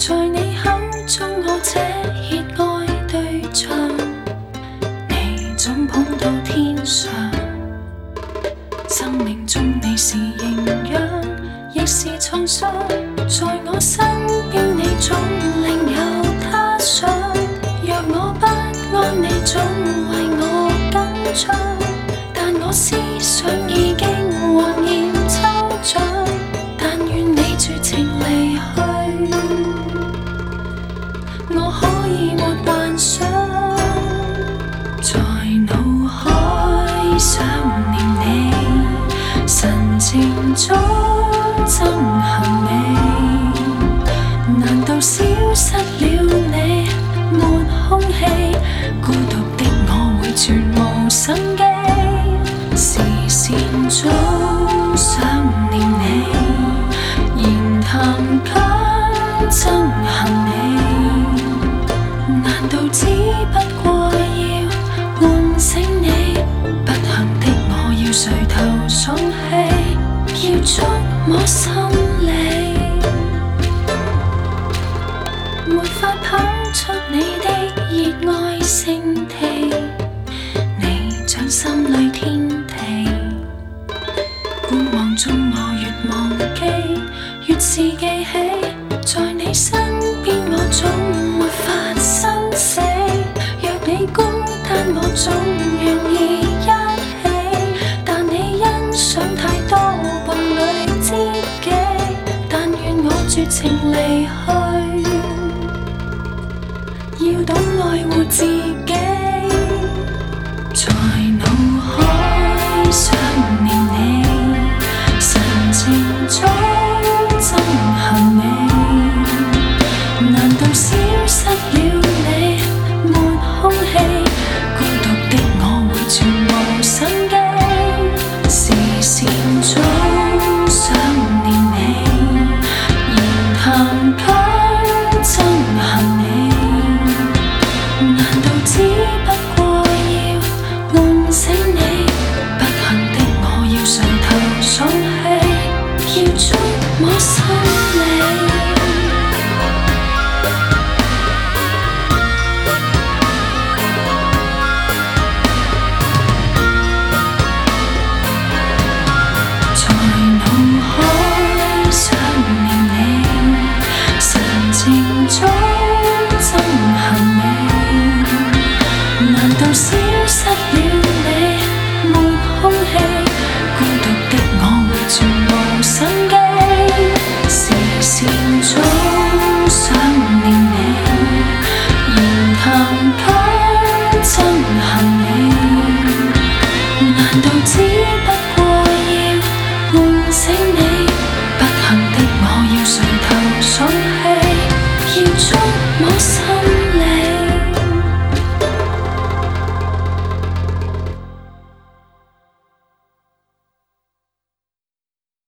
在你口中我這熱愛對象，你總捧到天上。生命中你是營養，亦是創傷，在我身邊你總另有他想。若我不安，你總為我緊張，但我思想已經渾然抽象。但願你絕情離去，我可以沒幻想，在腦海想念你，神情中憎恨你。難道消失了你，沒空氣，孤獨的我會全無生機。視線中想念你，言談間憎恨你。難道只不過要喚醒你？不幸的我要垂頭喪氣，要觸摸心理，沒法跑出你的熱愛聖地，你掌心裏天地。觀望中我越忘記，越是記起，在你身邊我總沒法生死。若你孤單我總願意一起，但你欣賞太多伴侶知己。但願我絕情離去，要懂愛護自己。在腦海想念你，神情中憎恨你。難道消失了你，沒空氣，孤獨的我會全無生機。視線中想念你，言談間憎恨你。難道只不過要喚醒你？不幸的我要垂頭喪氣，要觸摸心